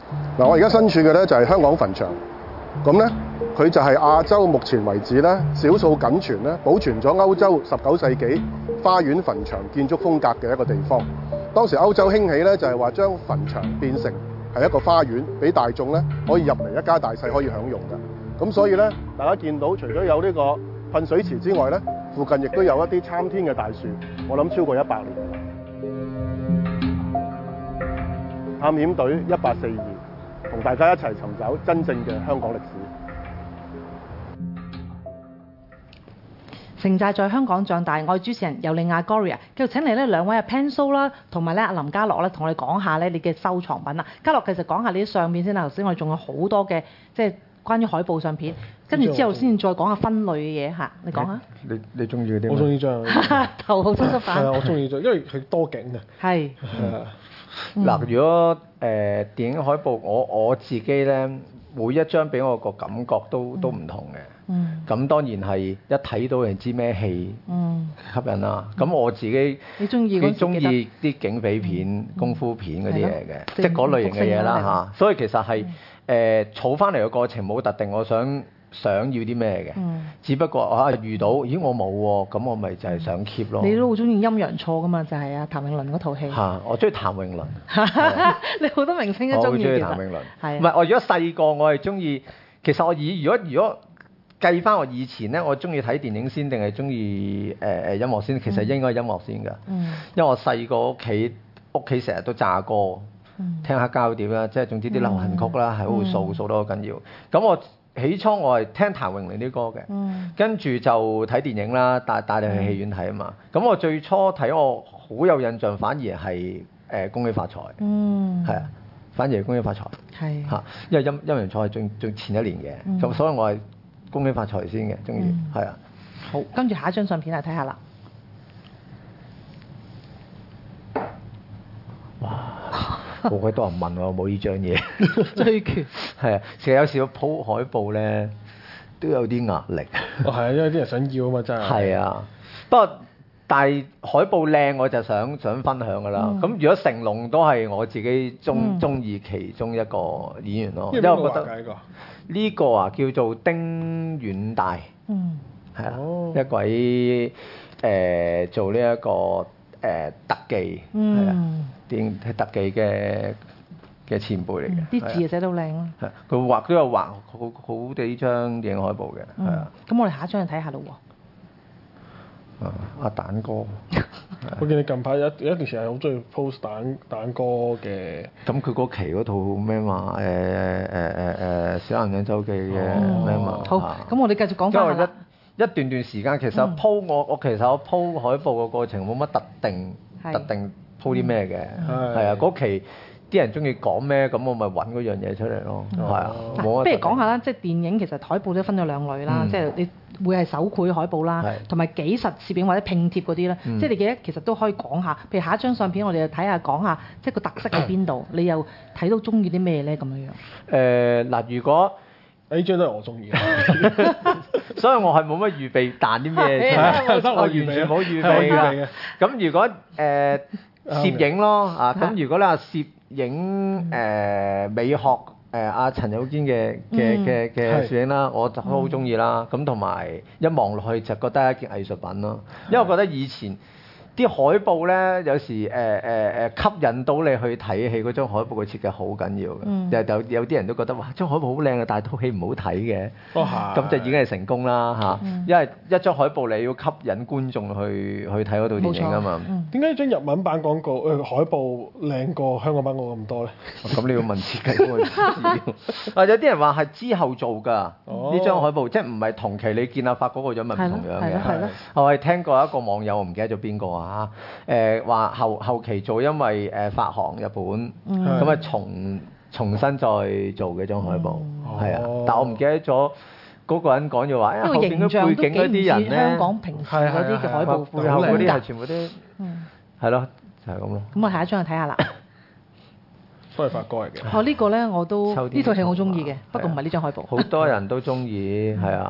嗱，我而家身處嘅咧就係香港墳場，咁咧佢就係亞洲目前為止咧少數僅存咧保存咗歐洲19世紀花園墳場建築風格嘅一個地方。當時歐洲興起咧就係話將墳場變成係一個花園，俾大眾咧可以入嚟一家大細可以享用嘅。咁所以咧大家見到除咗有呢個噴水池之外咧，附近亦都有一啲參天嘅大樹，我諗超過100年㗎啦。探險隊1842同大家一齊尋找真正嘅香港歷史。 城寨在香港長大，我係主持人尤利亞 Gloria， 繼續請嚟呢兩位Pan So 啦，同埋咧阿林家樂咧，同我哋講下咧你嘅收藏品啦。家樂其實講下你啲相片先啦，頭先我哋仲有好多嘅即係關於海報相片，跟住之後先再講下分類嘅嘢嚇，你講下。 你中意嗰啲？ 我中意張。 頭號真實版。 係啊，我中意張，因為佢多景嘅。 係。 嗱，如果電影海報，我自己咧每一張俾我個感覺都唔同嘅。咁當然係一睇到人知咩戲吸引啦。咁我自己你中意啲警匪片、功夫片嗰啲嘢嘅，即係嗰類型嘅嘢啦嚇。所以其實係儲翻嚟嘅過程冇特定，我想要啲咩嘅。只不過遇到，咦我冇喎，咁我咪就係想 keep 咯。 你都好中意陰陽錯噶嘛？就係譚詠麟嗰套戲。 我中意譚詠麟。 你好多明星都中意。 我好中意譚詠麟。係。唔係我如果細個我係中意，其實我如果計翻我以前咧，我中意睇電影先定係中意音樂先？其實應該音樂先㗎。因為我細個屋企成日都炸歌，聽黑膠碟啦，即係總之啲流行曲啦，係好掃得好緊要。咁我起初我係聽譚詠麟啲歌嘅，跟住就睇電影啦，帶你去戲院睇啊嘛。咁我最初睇我好有印象，反而係恭喜發財，係啊，反而係恭喜發財，係嚇，因為陰陽錯係仲前一年嘅，咁所以我係恭喜發財先嘅，中意係啊。 好，跟住下一張相片嚟睇下啦。 哇！好鬼多人問我冇呢張嘢， 追拳係啊，成日有時要鋪海報咧，都有啲壓力。 係啊，因為啲人想要啊嘛，真係。 係啊，不過但係海報靚，我就想分享㗎啦。咁如果成龍都係我自己中意其中一個演員咯，因為我覺得呢個啊叫做丁遠大，係啊，一位做呢一個特技，係啊，係特技嘅前輩嚟嘅， 啲字寫得好靚咯。 係，佢都有畫好幾張電影海報嘅，係啊。 咁我哋下一張去睇下咯喎。 阿蛋哥， 我見你近排有一段時間好中意 post 蛋哥嘅。 咁佢嗰期嗰套咩嘛？小男人周記嘅咩嘛？ 好，咁我哋繼續講翻啦。 一段時間其實我其實我 po 海報嘅過程冇乜特定 po 啲咩嘅，係啊，嗰期啲人中意講咩，咁我咪揾嗰樣嘢出嚟咯，係啊。 不如講下啦，即係電影其實海報都分咗兩類啦，即係你會係手繪海報啦，同埋紀實攝影或者拼貼嗰啲咧，即係你記得其實都可以講下。譬如下一張相片，我哋就睇下講下，即係個特色喺邊度，你又睇到中意啲咩咧咁樣樣。 嗱，如果呢張都係我中意， 所以我係冇乜預備彈啲咩，我完全冇預備㗎。咁如果攝影咯咁如果你話攝影美學阿陳友堅嘅攝影啦，我就好中意啦。咁同埋一望落去就覺得係一件藝術品咯，因為我覺得以前啲海報咧有時吸引到你去睇戲嗰張海報嘅設計好緊要嘅，有啲人都覺得哇張海報好靚啊，但係套戲唔好睇嘅，咁就已經係成功啦嚇。因為一張海報你要吸引觀眾去睇嗰套電影啊嘛。 點解張日文版廣告海報靚過香港版廣告咁多咧？ 咁你要問設計嗰個資料。有啲人話係之後做㗎呢張海報，即係唔係同期你見阿發嗰個樣咪唔同樣嘅。我係聽過一個網友，我唔記得咗邊個啊。話後期做，因為發行日本咁啊重新再做嘅張海報，係啊，但我唔記得咗嗰個人講咗話，後邊嘅背景嗰啲人咧， 香港平時嗰啲嘅海報背後嗰啲係全部都係咯，就係咁咯。 咁我下一張去睇下啦。 都係發哥嚟嘅。 呢個咧我都呢套戲我中意嘅，不過唔係呢張海報。 好多人都中意，係啊。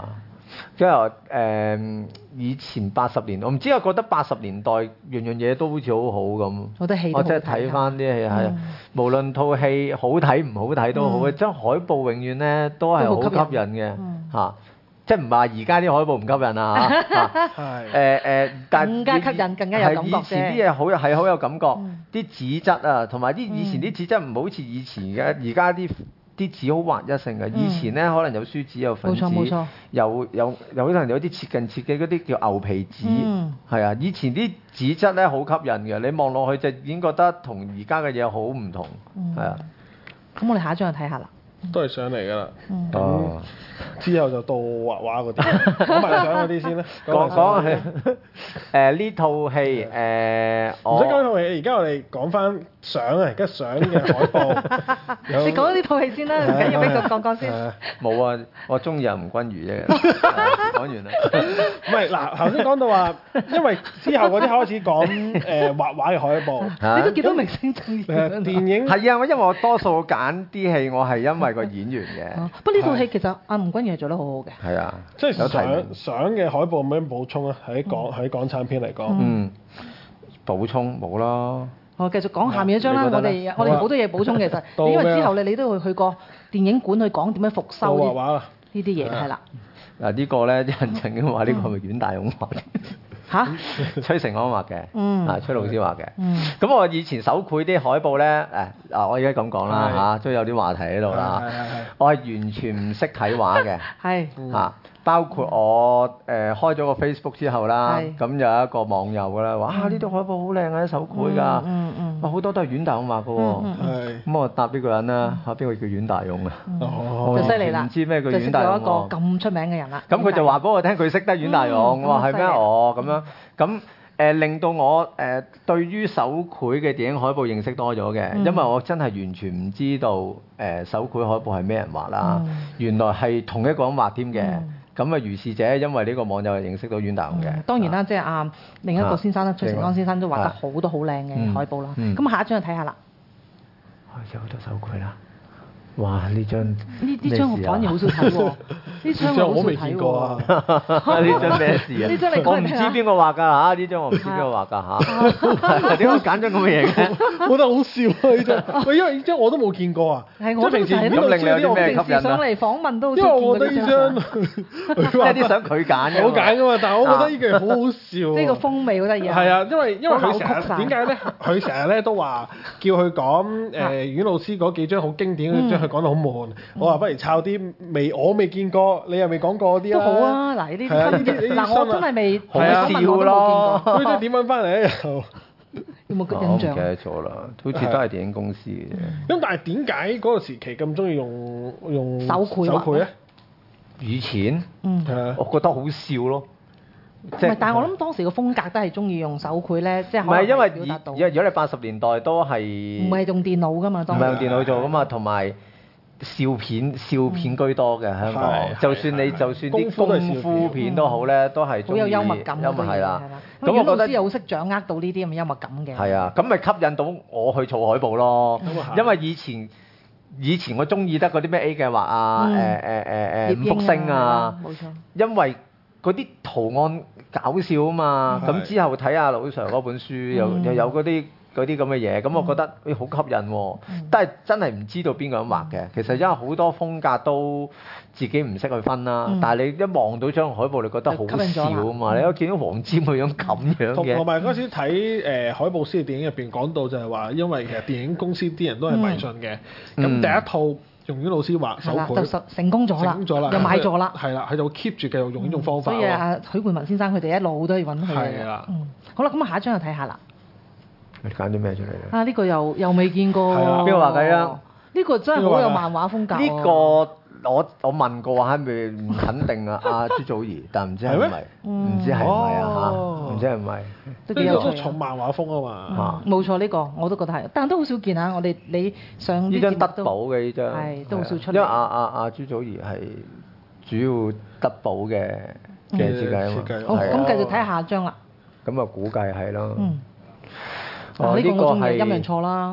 即係以前80年，我唔知我覺得80年代樣樣嘢都好似好好咁。 好多戲都好睇。 我即係睇翻啲戲係，無論套戲好睇唔好睇都好嘅，將海報永遠咧都係好吸引嘅嚇。即係唔係話而家啲海報唔吸引啊嚇？但更加吸引，更加有感覺啫。 以前啲嘢好有感覺，啲紙質啊，同埋以前啲紙質唔好似以前嘅，而家啲紙好劃一性嘅。以前咧可能有書紙有粉紙， 冇錯， 有可能有啲切嘅嗰啲叫牛皮紙，係啊。以前啲紙質咧好吸引嘅，你望落去就已經覺得同而家嘅嘢好唔同，係啊。 咁我哋下一張就睇下啦。 都係上嚟㗎啦。咁之後就到畫畫嗰啲，講埋相嗰啲先啦。 講係呢套戲唔使講套戲，而家我哋講翻相啊，而家相嘅海報。 你講呢套戲先啦，唔緊要，俾佢講先。 冇啊，我中意阿吳君如啫。講完啦。 唔係嗱，頭先講到話，因為之後嗰啲開始講畫畫嘅海報。 你都見到明星中意電影係啊，因為我多數揀啲戲，我係因為個演員嘅。 不過呢套戲其實阿吳君如係做得好好嘅。 係啊， 即係相嘅海報有咩補充啊？喺港產片嚟講， 補充冇啦。 我繼續講下面一張啦。我哋好多嘢補充其實，因為之後你都會去過電影館去講點樣復修呢啲嘢係啦。 嗱呢個咧，啲人曾經話呢個係咪阮大勇畫嘅？ 嚇？ 崔成安畫嘅，崔老師畫嘅。咁我以前手繪啲海報咧，我而家咁講啦嚇，都有啲話題喺度啦。我係完全唔識睇畫嘅。係嚇。包括我開咗個 Facebook 之後啦，咁有一個網友㗎啦，話呢啲海報好靚啊，啲手繪㗎，好多都係阮大勇畫嘅喎。咁我答呢個人啦，邊個叫阮大勇啊？ 就犀利啦！ 唔知咩叫阮大勇喎？ 就識咗一個咁出名嘅人啦。 咁佢就話俾我聽，佢識得阮大勇。我話係咩？咁樣咁令到我對於手繪嘅電影海報認識多咗嘅，因為我真係完全唔知道手繪海報係咩人畫啦，原來係同一個人畫添嘅。咁啊，如是者因為呢個網友認識到阮大勇嘅。 當然啦，即係另一個先生啦，崔成安先生都畫得好多好靚嘅海報啦。咁下一張就睇下啦。 有好多手繪啦！哇！呢張我反而好少睇喎，呢張我未見過啊！ 呢張咩事啊？ 呢張你我唔知邊個畫㗎嚇，呢張我唔知邊個畫㗎嚇。點解揀咗咁嘅嘢嘅？ 我覺得好笑啊！呢張，因為呢張我都冇見過啊。 係我平時咁令你有啲咩吸引啊？ 上嚟訪問都好似因為我覺得呢張即係啲相佢揀嘅， 我揀㗎嘛。但係我覺得呢句好好笑。 呢個風味好得意啊！ 係啊，因為佢成日點解咧？佢成日咧都話叫佢講阮老師嗰幾張好經典嗰張，佢講到好悶。我話不如抄啲我未見過，你又未講過啲都好啊！嗱，呢啲嗱，我真係未好笑咯。 佢都點揾翻嚟咧？ 有冇印象？ 唔記得咗啦，好似都係電影公司嘅。 咁但係點解嗰個時期咁中意用手繪咧？ 以前我覺得好笑咯。 唔係，但係我諗當時個風格都係中意用手繪咧，即係唔係因為如果你80年代都係唔係用電腦㗎嘛？當時唔係用電腦做㗎嘛，同埋笑片居多嘅香港。就算啲功夫片都好咧，都係好有幽默感嘅。 係啦。 咁我覺得又好識掌握到呢啲咁嘅幽默感嘅。 係啊，咁咪吸引到我去做海報咯。因為以前我中意得嗰啲咩 A 計劃啊，五福星啊，冇錯。因為嗰啲圖案搞笑啊嘛，咁之後睇下老 Sir 嗰本書又有嗰啲咁嘅嘢，咁我覺得好吸引喎，但係真係唔知道邊個人畫嘅。其實因為好多風格都自己唔識去分啦，但係你一望到張海報，你覺得好笑啊嘛！你一見到黃霑個樣咁樣嘅， 同埋嗰時睇海報師嘅電影入邊講到就係話，因為其實電影公司啲人都係迷信嘅，咁第一套用阮老師畫手繪就成功咗啦，又買咗啦， 係啦，佢就 keep 住繼續用呢種方法。 所以許冠文先生佢哋一路都要揾佢。 係啦， 好啦，咁下一張就睇下啦。 你揀咗咩出嚟咧？ 呢個又未見過喎。 邊個畫嘅啊？ 呢個真係好有漫畫風格。 呢個我問過係咪唔肯定啊？阿朱祖兒，但唔知係咪？唔知係唔係啊？嚇，唔知係唔係？ 都幾有趣。 重漫畫風啊嘛。 冇錯，呢個我都覺得係，但都好少見啊！你上呢張德寶嘅呢張， 係都好少出嚟。 因為阿朱祖兒係主要德寶嘅設計啊嘛。 好，咁繼續睇下一張啦。 咁啊，估計係咯。 呢個我中意陰陽錯啦。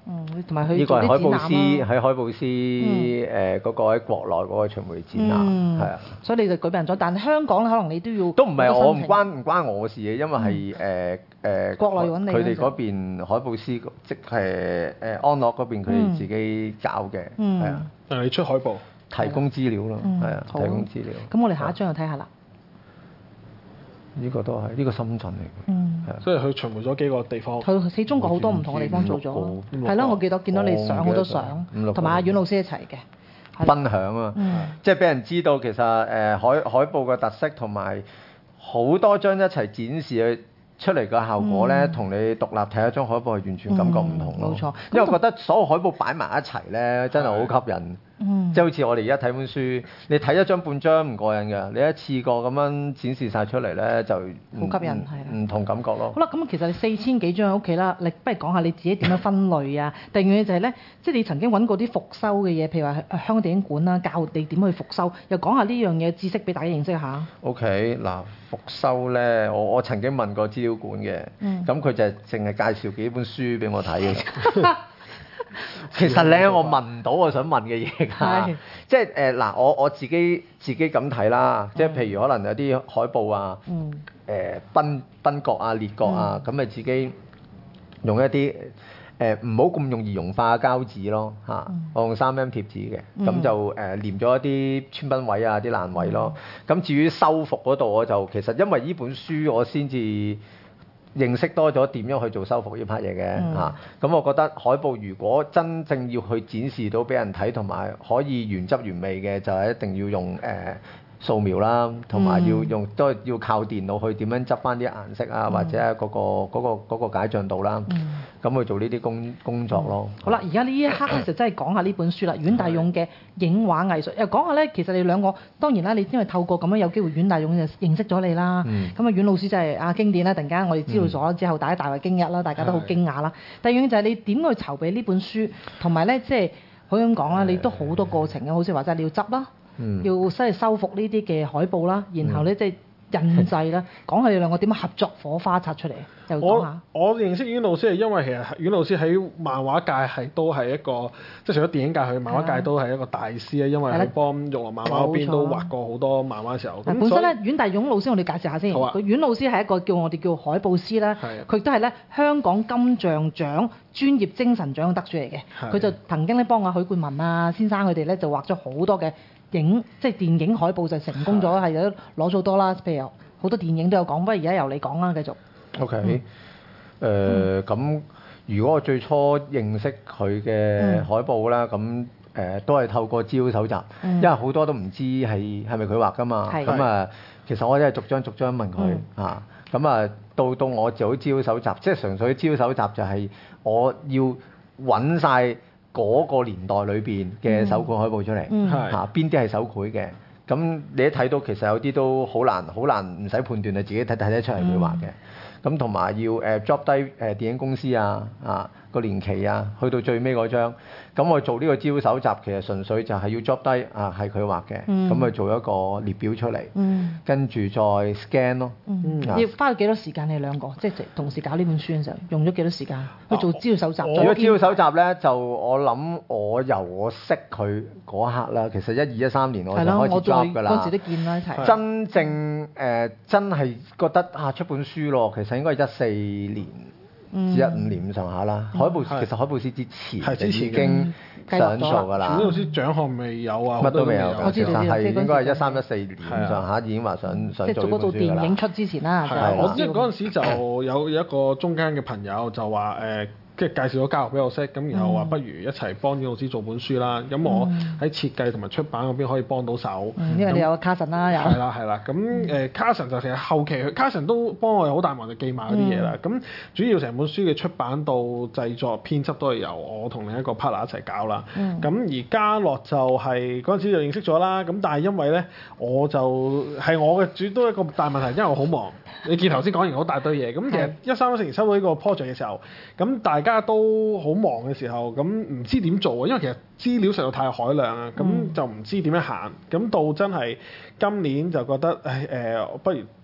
同埋佢呢個係海報斯喺海報斯嗰個喺國內嗰個傳媒展覽，係啊。 所以你就舉辦咗，但係香港可能你都要都唔係我唔關我事嘅，因為係國內揾你佢哋嗰邊海報斯，即係安樂嗰邊佢哋自己搞嘅，係啊。 你出海報提供資料咯，係啊，提供資料。 咁我哋下一張就睇下啦。 呢個都係呢個深圳嚟嘅， 所以佢巡迴咗幾個地方。 佢喺中國好多唔同嘅地方做咗，係咯，我記得見到你上好多相，同埋阿阮老師一齊嘅分享啊，即係俾人知道其實海報嘅特色同埋好多張一齊展示出嚟嘅效果咧，同你獨立睇一張海報係完全感覺唔同咯。 冇錯， 因為我覺得所有海報擺埋一齊咧，真係好吸引。即係好似我哋而家睇本書，你睇一張半張唔過癮嘅，你一次過咁樣展示晒出嚟咧，就好吸引，係唔同感覺咯。 好啦，咁其實你4000幾張喺屋企啦，你不如講下你自己點樣分類啊？第二樣嘢就係咧，即係你曾經揾過啲復修嘅嘢，譬如話香港電影館啦，教你點去復修，又講下呢樣嘢知識俾大家認識下。 OK，嗱復修咧，我曾經問過資料館嘅，咁佢就淨係介紹幾本書俾我睇嘅。其實咧，我問唔到我想問嘅嘢㗎，即係嗱，我自己咁睇啦，即係譬如可能有啲海報啊，賓角啊、列角啊，咁咪自己用一啲唔好咁容易溶化嘅膠紙咯嚇，我用3M 貼紙嘅，咁就黏咗一啲穿崩位啊、啲爛位咯。咁至於修復嗰度，我就其實因為呢本書我先至認識多咗點樣去做修復呢 part 嘢嘅嚇，咁我覺得海報如果真正要去展示到俾人睇，同埋可以原汁原味嘅，就係一定要用掃描啦，同埋都要靠電腦去點樣執翻啲顏色啊，或者係嗰個解像度啦，咁去做呢啲工作咯。 好啦，而家呢一刻咧就真係講下呢本書啦，阮大勇嘅影畫藝術。又講下咧，其實你兩個當然啦，你因為透過咁樣有機會，阮大勇就認識咗你啦。咁啊，阮老師就係經典啦。突然間我哋知道咗之後，大家大為驚訝啦，大家都好驚訝啦。第二樣就係你點去籌備呢本書，同埋咧即係可以咁講啦，你都好多過程嘅，好似話齋你要執啦。要修復呢啲嘅海報啦，然後咧即係印製啦，講下你兩個點樣合作火花擦出嚟，又講下。我認識阮老師係因為其實阮老師喺漫畫界都係一個，即係除咗電影界，佢漫畫界都係一個大師啊，因為佢幫玉龍漫畫嗰邊都畫過好多漫畫嘅時候。本身咧，阮大勇老師我哋介紹下先。好啊。阮老師係一個我哋叫海報師啦，佢都係咧香港金像獎專業精神獎嘅得主嚟嘅。佢就曾經咧幫阿許冠文啊先生佢哋咧就畫咗好多嘅即係電影海報就成功咗，係有攞咗好多啦。譬如好多電影都有講，不過而家由你講啦，繼續。OK， 咁如果我最初認識佢嘅海報啦，咁都係透過資料搜集，因為好多都唔知係咪佢畫㗎嘛。咁啊，其實我真係逐張問佢啊。咁啊，到我做資料搜集，即係純粹資料搜集就係我要揾晒嗰個年代裏邊嘅手繪海報出嚟，嚇邊啲係手繪嘅？咁你一睇到其實有啲都好難唔使判斷，你自己睇得出係佢畫嘅。咁同埋要drop 低電影公司啊個年期啊，去到最尾嗰張。咁我做呢個資料搜集，其實純粹就係要 drop 低係佢畫嘅，咁咪做一個列表出嚟，跟住再 scan 咯。 要花咗幾多時間？你兩個即係同時搞呢本書嘅時候，用咗幾多時間去做資料搜集？ 如果資料搜集咧，就我諗由我識佢嗰刻啦，其實12、13年我就開始 drop 㗎啦。 嗰時都見啦一齊。 真正真係覺得出本書咯，其實應該係14年。至15年咁上下啦，其實海報師之前已經想做㗎啦。 阮老師獎項未有啊， 乜都未有㗎。其實係應該係13、14年咁上下已經話想做呢本書㗎啦。即係做嗰套電影出之前啦。 我即係嗰陣時就有一個中間嘅朋友就話即係介紹咗教育俾我識，咁然後話不如一齊幫阮老師做本書啦。咁我喺設計同埋出版嗰邊可以幫到手。 因為你有卡神啦，有。 係啦。咁卡神就其實後期卡神都幫我好大忙，就記埋嗰啲嘢啦。咁主要成本書嘅出版到製作編輯都係由我同另一個 partner 一齊搞啦。咁而嘉樂就係嗰陣時就認識咗啦。咁但係因為咧，我係我嘅主都一個大問題，因為我好忙。你見頭先講完好大堆嘢，咁其實13、14年收到呢個 project 嘅時候，咁大家都好忙嘅時候，咁唔知點做啊，因為其實資料實在太海量啊，咁就唔知點樣行，咁到真係今年就覺得不如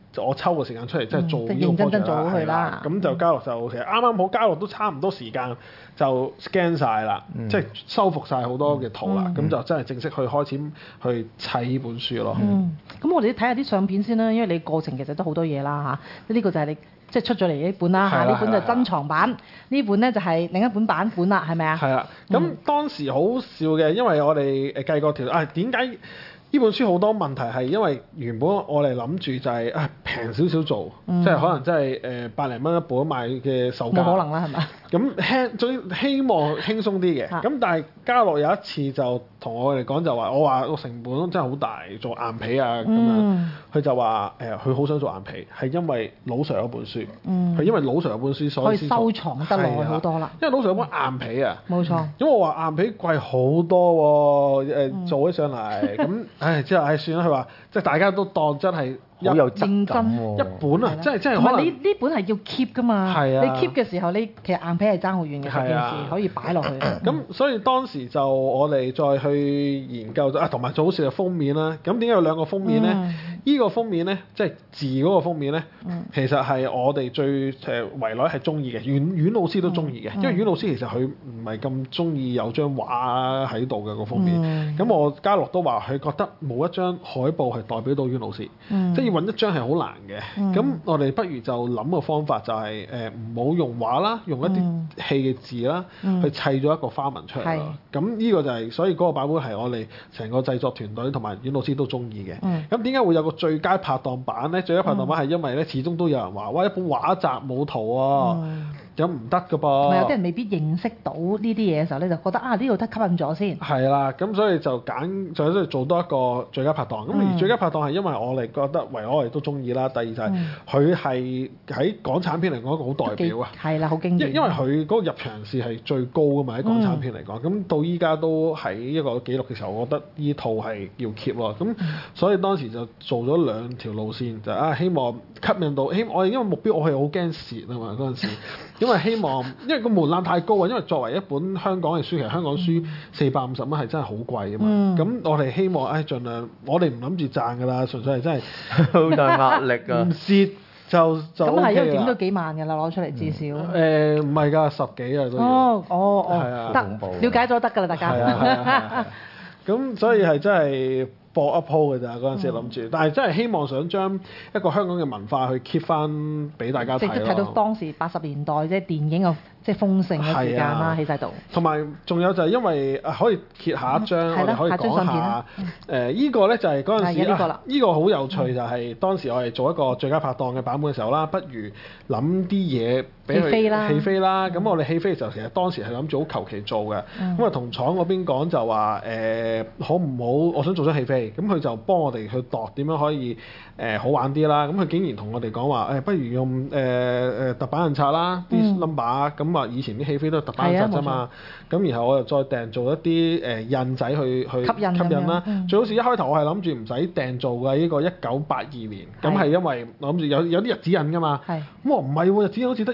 我抽個時間出嚟，即係做呢個認真 project 做好佢啦。 咁就嘉樂就其實啱啱好，嘉樂都差唔多時間就 scan 晒啦，即係修復晒好多嘅圖啦，咁就真係正式去開始去砌呢本書咯。 咁我哋睇下啲相片先啦，因為你過程其實都好多嘢啦嚇。呢個就係你即係出咗嚟呢本啦嚇，呢本就珍藏版，呢本咧就係另一本版本啦，係咪啊？ 係啦，咁當時好笑嘅，因為我哋計過條點解呢本書好多問題係因為原本我哋諗住就係平少少做，即係可能真係百零蚊一本賣嘅售價。 冇可能啦，係咪？ 咁總之希望輕鬆啲嘅。咁但係嘉樂有一次就同我哋講就話，我話個成本真係好大，做硬皮啊咁樣。佢就話佢好想做硬皮，係因為老 Sir 嗰本書。係因為老 Sir 嗰本書所以先可以收藏得耐好多啦。 因為老 Sir 嗰本硬皮啊。 冇錯。 因為我話硬皮貴好多喎，做起上嚟咁，之後算啦。佢話即係大家都當真係好有質感喎。 一本啊，真係可能呢本係要 keep 㗎嘛。 係啊。 你 keep 嘅時候，你其實硬皮係爭好遠嘅件事，可以擺落去。 咁所以當時就我哋再去研究咗同埋最好笑嘅封面啦。咁點解有兩個封面咧？呢個封面咧，即係字嗰個封面咧，其實係我哋最圍內係中意嘅，阮老師都中意嘅，因為阮老師其實佢唔係咁中意有張畫喺度嘅個封面。咁我嘉樂都話佢覺得冇一張海報係代表到阮老師，即係要揾一張係好難嘅。咁我哋不如就諗個方法，就係唔好用畫啦，用一啲戲嘅字啦，去砌咗一個花紋出嚟咯。咁呢個就係所以嗰個版本係我哋成個製作團隊同埋阮老師都中意嘅。咁點解會有個最佳拍檔版咧？最佳拍檔版係因為咧，始終都有人話，哇！一本畫集冇圖喎，咁唔得㗎噃。 有啲人未必認識到呢啲嘢嘅時候咧，就覺得呢度得吸引咗先。 係啦，咁所以就揀就做多一個最佳拍檔。咁而最佳拍檔係因為我哋覺得，唯我哋都中意啦。第二就係佢係喺港產片嚟講一個好代表啊。 係啦，好經典。 因為佢嗰個入場視係最高㗎嘛，喺港產片嚟講。咁到依家都喺一個紀錄嘅時候，我覺得呢套係要 keep 咯。咁所以當時就做咗兩條路線，就希望吸引到，我哋因為目標我係好驚蝕啊嘛嗰陣時，因為希望因為個門檻太高啊，因為作為一本香港嘅書，其實香港書450蚊係真係好貴啊嘛。咁我哋希望盡量，我哋唔諗住賺㗎啦，純粹係真係好大壓力啊！ 唔蝕就咁係因為點都幾萬㗎啦，攞出嚟至少。 唔係㗎，10幾啊都要。 得了解咗得㗎啦，大家。 咁所以係真係搏一鋪㗎咋嗰陣時諗住，但係真係希望想將一個香港嘅文化去 keep 翻俾大家睇咯。 即係睇到當時80年代即係電影嘅即係豐盛嘅時間啦，喺晒度。 同埋仲有就係因為可以揭下一張，我哋可以講下依個咧就係嗰陣時呢個好有趣，就係當時我哋做一個最佳拍檔嘅版本嘅時候啦，不如諗啲嘢俾佢起飛啦。咁我哋起飛嘅時候，其實當時係諗住好求其做嘅。咁啊同廠嗰邊講就話好唔好？我想做張起飛。咁佢就幫我哋去度點樣可以好玩啲啦。咁佢竟然同我哋講話不如用特版印刷啦，啲 number 咁話以前啲戲飛都係特版印刷啫嘛。咁然後我又再訂做一啲印仔去吸引啦。最好似一開頭我係諗住唔使訂做嘅呢個1982年。咁係因為我諗住有啲日子印㗎嘛。咁我唔係喎，日子印好似得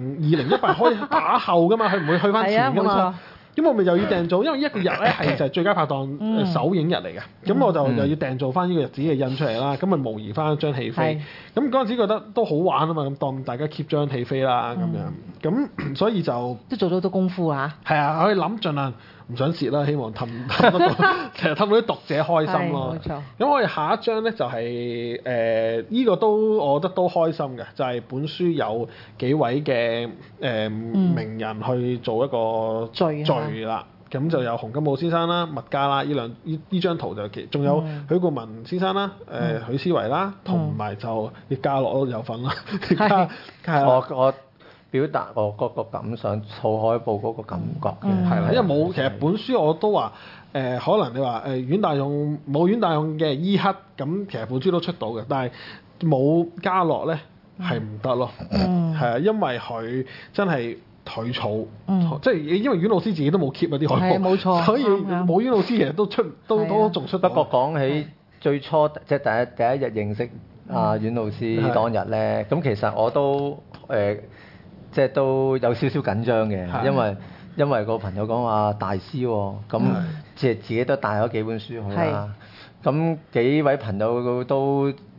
2018可以打後㗎嘛，佢唔會去翻前㗎嘛。咁我咪又要訂做，因為一個日咧係就係最佳拍檔首映日嚟嘅，咁我就又要訂做翻呢個日子嘅印出嚟啦，咁咪模擬翻一張戲飛。咁嗰陣時覺得都好玩啊嘛，咁當大家 keep 張戲飛啦咁樣，咁所以就都做咗好多功夫嚇。 係啊，可以諗盡量唔想蝕啦，希望氹到成日氹到啲讀者開心咯。冇錯。咁我哋下一張咧就係呢個都我覺得都開心嘅，就係本書有幾位嘅名人去做一個序啦。咁就有洪金寶先生啦、麥嘉啦，呢張圖就仲有許冠文先生啦、許思維啦，同埋就啲嘉樂都有份啦。 我表達我嗰個感想，草海報嗰個感覺嘅， 係啦，因為冇其實本書我都話可能你話阮大勇冇阮大勇嘅依刻，咁其實本書都出到嘅，但係冇嘉樂咧係唔得咯，係啊，因為佢真係腿草，即係因為阮老師自己都冇 keep 嗰啲海報，冇錯，所以冇阮老師其實都仲出。 不過講起最初即係第一日認識阮老師當日咧，咁其實我都即係都有少少緊張嘅，因為個朋友講話大師喎，咁即係自己都帶咗幾本書去啦。咁幾位朋友都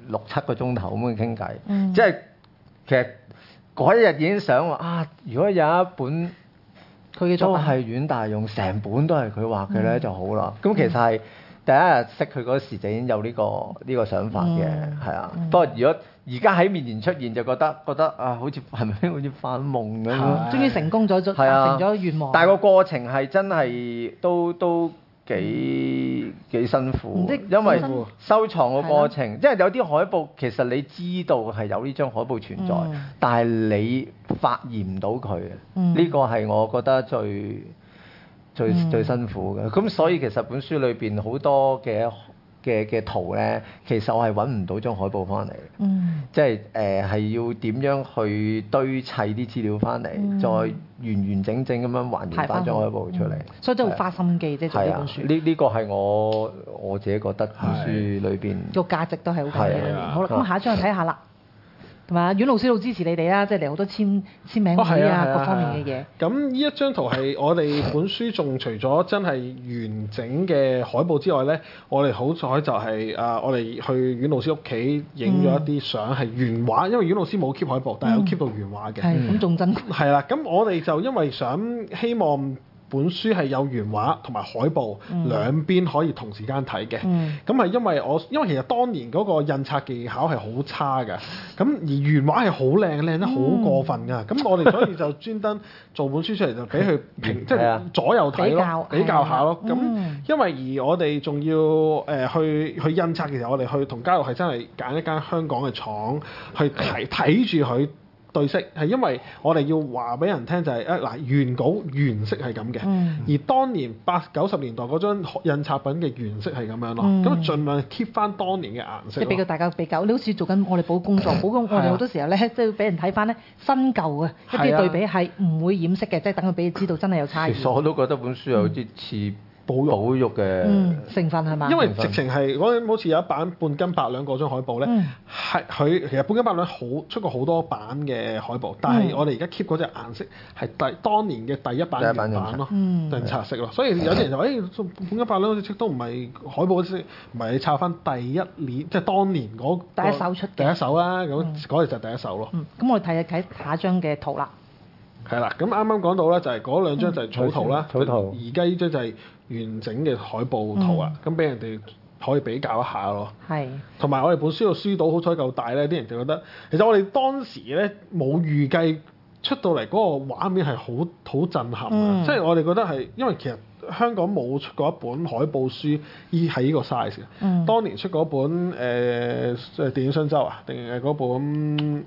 6-7個鐘頭咁樣傾偈，即係其實嗰一日已經想話啊，如果有一本佢嘅作品都係阮大用成本都係佢畫嘅咧就好啦。咁其實係第一日識佢嗰時就已經有呢個想法嘅，係啊。不過如果而家喺面前出現就覺得啊，好似係咪好似發夢咁樣？ 終於成功咗，達成咗願望。 但係個過程係真係都幾辛苦，因為收藏個過程，即係有啲海報其實你知道係有呢張海報存在，但係你發現唔到佢，呢個係我覺得最辛苦嘅。咁所以其實本書裏邊好多嘅圖咧，其實我係揾唔到張海報翻嚟，即係係要點樣去堆砌啲資料翻嚟，再完整咁樣還原翻張海報出嚟。 所以都好花心機啫，做呢本書。 呢個係我自己覺得本書裏邊個價值都係好緊要。好啦，咁下一張就睇下啦。同埋阮老師都支持你哋啦，即係嚟好多簽名會各方面嘅嘢。 咁呢一張圖係我哋本書仲除咗真係完整嘅海報之外咧，我哋好彩就係我哋去阮老師屋企影咗一啲相係原畫，因為阮老師冇 keep 海報，但係有 keep 到原畫嘅。 係咁仲珍貴。係啦，咁我哋就因為希望本書係有原畫同埋海報兩邊可以同時間睇嘅。咁係因為其實當年嗰個印刷技巧係好差㗎，咁而原畫係好靚得好過分㗎。咁我哋所以就專登做本書出嚟就俾佢即係左右睇咯，比較下咯。咁因為而我哋仲要去印刷嘅時候，我哋去同嘉樂係真係揀一間香港嘅廠去睇住佢對色，係因為我哋要話俾人聽就係原稿原色係咁嘅，而當年80-90年代嗰張印刷品嘅原色係咁樣咯，咁盡量 keep 翻當年嘅顏色。 即係俾大家比較，你好似做緊我哋補工作，我哋好多時候咧，即係俾人睇翻咧新舊嘅一啲對比係唔會掩飾嘅，即係等佢俾你知道真係有差異。 其實我都覺得本書有啲似保育嘅成分係嘛？ 因為直情係嗰陣好似有一版半斤八兩嗰張海報咧，係佢其實半斤八兩出過好多版嘅海報，但係我哋而家 keep 嗰隻顏色係當年嘅第一版原版咯，印刷色咯。所以有啲人就話：半斤八兩嗰隻色都唔係海報嗰隻色，唔係你抄翻第一年，即係當年嗰第一手出嘅第一手啦。咁嗰隻就係第一手咯。 咁我哋睇下一張嘅圖啦。 係啦，咁啱啱講到咧，就係嗰兩張就係草圖啦。 草圖。 而家呢張就係完整嘅海報圖啊，咁俾人哋可以比較一下咯。 係。同埋我哋本書個書島好彩夠大咧，啲人就覺得其實我哋當時咧冇預計出到嚟嗰個畫面係好震撼啊！即係我哋覺得係因為其實香港冇出過一本海報書係呢個 size 嘅。當年出嗰本電影雙週啊，定係嗰本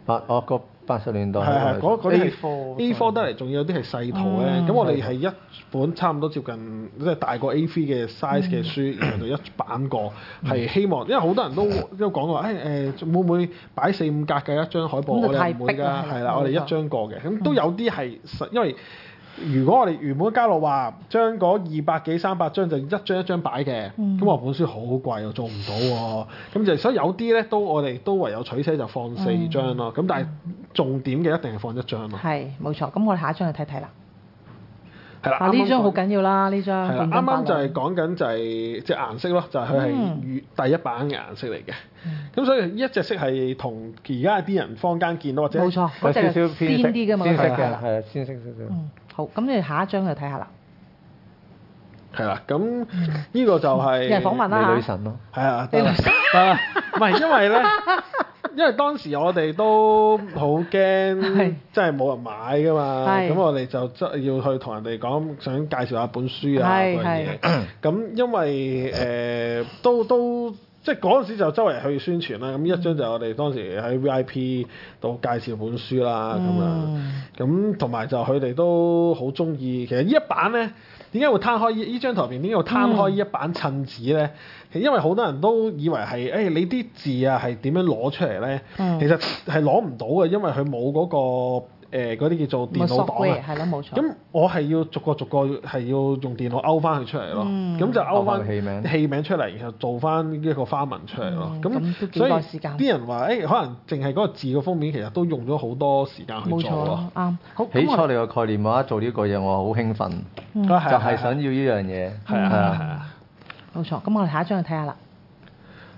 80年代係嗰啲 A4 得嚟，仲有啲係細圖咧。咁我哋係一本差唔多接近即係大過 A3 嘅 size 嘅書，然後就一版過，係希望，因為好多人都講過，會唔會擺4-5格嘅一張海報？我哋唔會㗎，係啦，我哋一張過嘅。咁都有啲係因為如果我哋原本嘉樂話將嗰200幾300張就一張一張擺嘅，咁我本書好貴，我做唔到喎。咁就所以有啲咧我哋都唯有取捨就放4張咯。咁但係重點嘅一定係放1張咯。 係冇錯。咁我哋下一張去睇睇啦。 係啦， 呢張好緊要啦，呢張。 係啦，啱啱就係講緊就係即係顏色咯，就係佢係第一版嘅顏色嚟嘅。咁所以呢一隻色係同而家啲人坊間見到或者冇錯， 有少少鮮啲嘅嘛， 鮮色嘅係啊，鮮色少少。 好，咁你下一張就睇下啦。 係啦，咁呢個就係人訪問啦你女神咯。 係啊，唔係因為咧，因為當時我哋都好驚，即係冇人買噶嘛。咁我哋就要去同人哋講，想介紹下本書啊嗰樣嘢。咁因為都即係嗰陣時就周圍去宣傳啦。咁一張就我哋當時喺 VIP 度介紹本書啦，咁樣。咁同埋就佢哋都好中意。其實呢一版咧，點解會攤開呢張圖入邊？點解會攤開呢一版襯紙咧？因為好多人都以為係你啲字啊係點樣攞出嚟咧？其實係攞唔到嘅，因為佢冇嗰個嗰啲叫做電腦檔啊。 係咯，冇錯。 咁我係要逐個係要用電腦勾翻佢出嚟咯。咁就勾翻器名出嚟，然後做翻一個花紋出嚟咯。咁所以啲人話可能淨係嗰個字嘅封面，其實都用咗好多時間去做咯。 啱。好。 起初你個概念話做呢個嘢，我好興奮，就係想要呢樣嘢。 係啊。 冇錯，咁我哋下一張去睇下啦。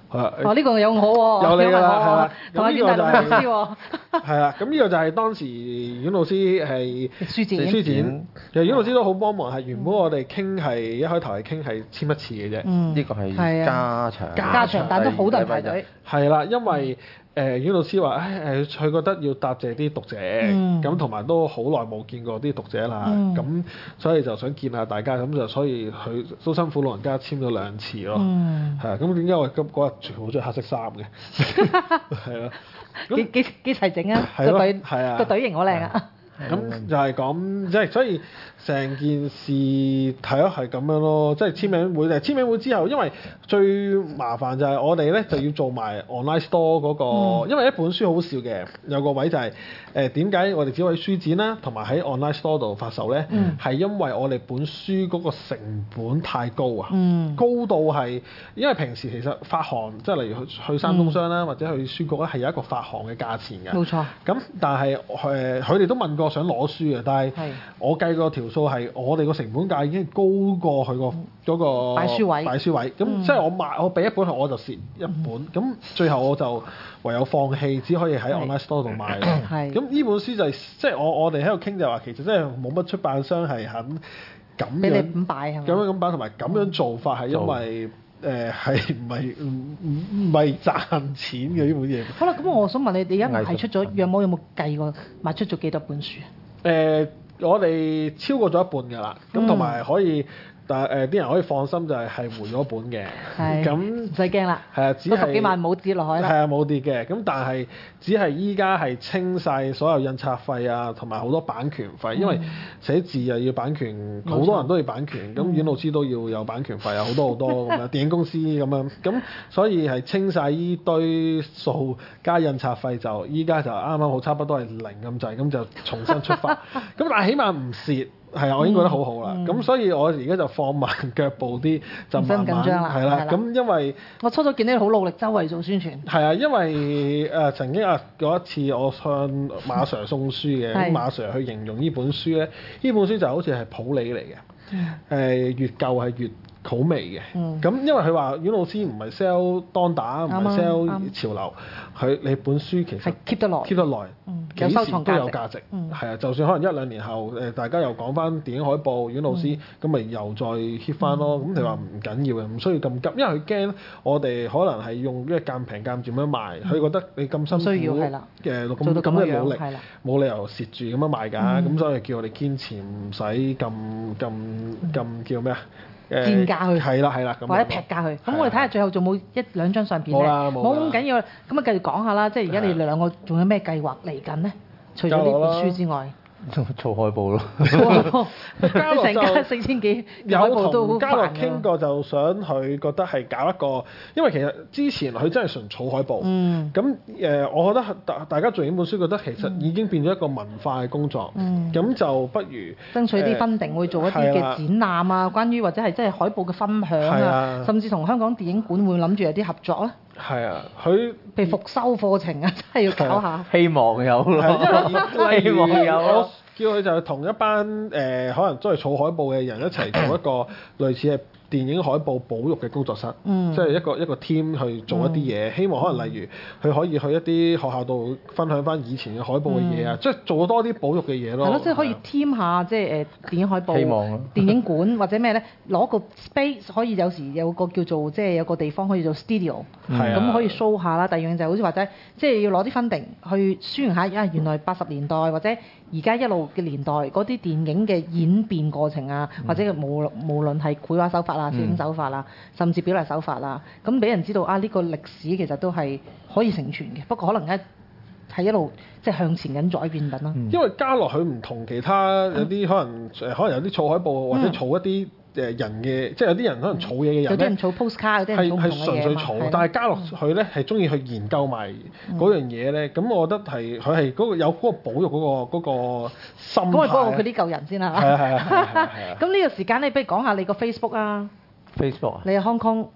係啊， 呢個有我喎， 有你㗎啦，係啦， 同阿阮大陸老師喎。 係啦，咁呢個就係當時阮老師係書展， 其實阮老師都好幫忙，係原本我哋傾係一開頭係傾係簽一次嘅啫， 呢個係加長， 但都好多人排隊。 係啦，因為阮老師話佢覺得要答謝啲讀者，咁同埋都好耐冇見過啲讀者啦，咁所以就想見下大家，咁就所以佢都辛苦老人家簽咗2次咯，係啊，咁點解我嗰日全部着黑色衫嘅？係啊， 幾齊整啊？個隊型好靚啊！ 咁就係講，即係所以成件事睇落係咁樣咯，即係簽名會。簽名會之後，因為最麻煩就係我哋咧就要做埋 online store 嗰個，因為一本書好笑嘅，有個位就係點解我哋只可以書展啦，同埋喺 online store 度發售咧，係因為我哋本書嗰個成本太高啊，高到係因為平時其實發行即係例如去山東商啦，或者去書局咧係有一個發行嘅價錢嘅， 冇錯。 咁但係佢哋都問過想攞書嘅，但係我計個條數係我哋個成本價已經高過佢個嗰個擺書位，咁即係我俾一本我就蝕一本，咁最後我就唯有放棄，只可以喺 online store 度買。咁呢本書就係即係我哋喺度傾就話，其實真係冇乜出版商係肯咁樣咁擺同埋咁樣做法，係因為係唔係賺錢嘅呢本嘢。 好啦，咁我想問你，而家賣出咗約莫有冇計過賣出咗幾多本書？ 我哋超過咗一半㗎啦，咁同埋可以。但係啲人可以放心就係回咗本嘅，咁唔使驚啦。 係啊，只係 10幾萬冇跌落海啦。 係啊，冇跌嘅。咁但係只係依家係清晒所有印刷費啊，同埋好多版權費，因為寫字又要版權，好多人都要版權。咁阮老師都要有版權費啊，好多咁樣。電影公司咁樣，咁所以係清晒依堆數加印刷費，就依家就啱啱好差不多係0咁滯，咁就重新出發。咁但係起碼唔蝕。係啊，我已經覺得好好啦。咁所以我而家就放慢腳步啲，就慢慢係啦。咁因為我初初見你好努力周圍做宣傳。 係啊，因為曾經嗰一次我向馬 Sir 送書嘅，咁馬 Sir 去形容呢本書咧，呢本書就好似係普洱嚟嘅，越舊係越好味嘅。咁因為佢話阮老師唔係 sell 當打，唔係 sell 潮流，你本書其實係 keep 得耐， 幾時都有價值。係啊，就算可能1-2年後大家又講翻電影海報，阮老師咁咪又再 hit 翻咯。咁你話唔緊要嘅，唔需要咁急，因為佢驚我哋可能係用一間平間咁樣賣，佢覺得你咁辛苦咁嘅努力，冇理由蝕住咁樣賣㗎。咁所以叫我哋堅持，唔使咁叫咩啊？ 賤價去係啦，或者劈價去。咁我哋睇下最後仲冇1-2張相片咧？冇咁緊要。咁啊繼續講下啦，即係而家你哋兩個仲有咩計劃嚟緊咧？除咗呢本書之外， 做海報咯。 成家4000幾， 有同嘉樂傾過，就想佢覺得係搞一個，因為其實之前佢真係純草海報。咁我覺得大家做呢本書，覺得其實已經變咗一個文化嘅工作。咁就不如爭取啲分定，會做一啲嘅展覽啊，關於或者係即係海報嘅分享啊，甚至同香港電影館會諗住有啲合作咧。 係啊，佢譬如復修課程啊，真係要搞下。 希望有咯， 希望有。我叫佢就同一班可能都係儲海報嘅人一齊做一個類似係電影海報保育嘅工作室，即係一個 team 去做一啲嘢。希望可能例如佢可以去一啲學校度分享翻以前嘅海報嘅嘢啊，即係做多啲保育嘅嘢咯。係咯， 即係可以 team 下即係電影海報、電影館或者咩咧，攞個 space 可以有時有個叫做即係有個地方可以做 studio，咁可以 show 下啦。第二樣就好似或者即係要攞啲 funding去宣傳下原來80年代或者而家一路嘅年代嗰啲電影嘅演變過程啊，或者無論係繪畫手法啊、攝影手法啊，甚至表達手法啊，咁俾人知道呢個歷史其實都係可以承傳嘅。不過可能係一路即係向前緊改變緊咯。 因為加落去唔同其他有啲可能有啲儲海報或者儲一啲人嘅，即係有啲人可能儲嘢嘅人咧， 有啲人儲 postcard，有啲人儲唔同嘅嘢。係純粹儲，但係加落去咧係中意去研究埋嗰樣嘢咧。咁我覺得係佢係嗰個有嗰個保育嗰個心態。咁咪幫佢啲舊人先啦。 係啊。 咁呢個時間你不如講下你個 Facebook 啊。 Facebook 啊？ 你係 Hong Kong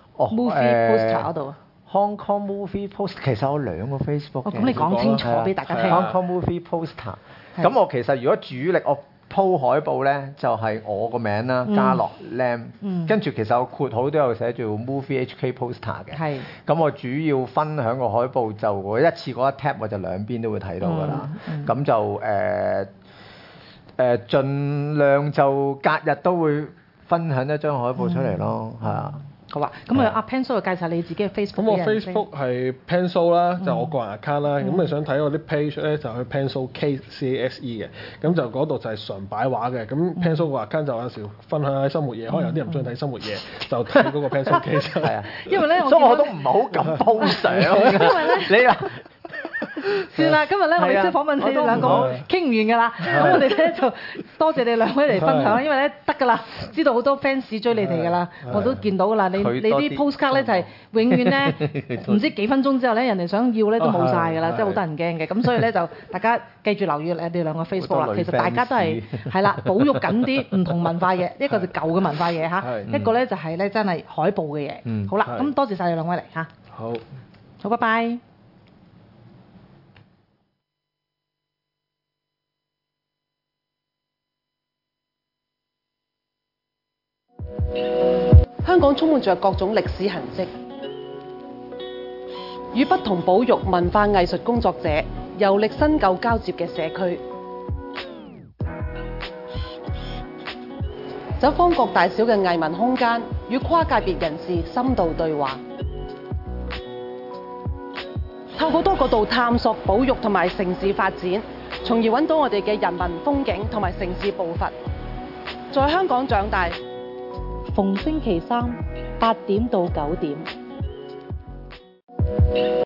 Movie Poster 嗰度啊 ？Hong Kong Movie Poster 其實有2個 Facebook 嘅。 咁你講清楚俾大家聽。 Hong Kong Movie Poster。咁我其實如果主力鋪海報咧就係我個名啦，嘉樂 Lam，跟住其實我括號都有寫住 Movie HK Poster 嘅。 係。咁我主要分享個海報就我一次過一 tap 我就兩邊都會睇到㗎啦。咁就盡量就隔日都會分享一張海報出嚟咯，係啊。 好啊，咁阿 Pencil 介紹你自己嘅 Facebook。 咁我 Facebook 係 Pencil 啦，就我個人 account 啦。咁你想睇我啲 page 咧，就去 Pencil CASE 嘅。咁就嗰度就係純擺畫嘅。咁 Pencil 個 account 就有時分享下生活嘢，可能有啲人唔中意睇生活嘢，就睇嗰個 Pencil CASE。係啊， 因為咧， 所以我都唔係好敢 po 相。因為咧，你啊。 算啦，今日咧我哋即係訪問你哋兩個傾唔完㗎啦，咁我哋咧就多謝你兩位嚟分享，因為咧得㗎啦，知道好多 fans 追你哋㗎啦，我都見到㗎啦，你啲 postcard 咧就係永遠咧唔知幾分鐘之後咧人哋想要咧都冇晒㗎啦，即係好得人驚嘅，咁所以咧就大家記住留意你哋兩個 Facebook 啦，其實大家都係啦，保育緊啲唔同文化嘢，一個就舊嘅文化嘢嚇，一個咧就係咧真係海報嘅嘢，好啦，咁多謝晒你兩位嚟嚇，好，拜拜。 香港充滿着各種歷史痕跡，與不同保育文化藝術工作者遊歷新舊交接嘅社區，走訪各大小嘅藝文空間，與跨界別人士深度對話，透過多角度探索保育同埋城市發展，從而揾到我哋嘅人文風景同埋城市步伐。在香港長大， 逢星期三8點到9點。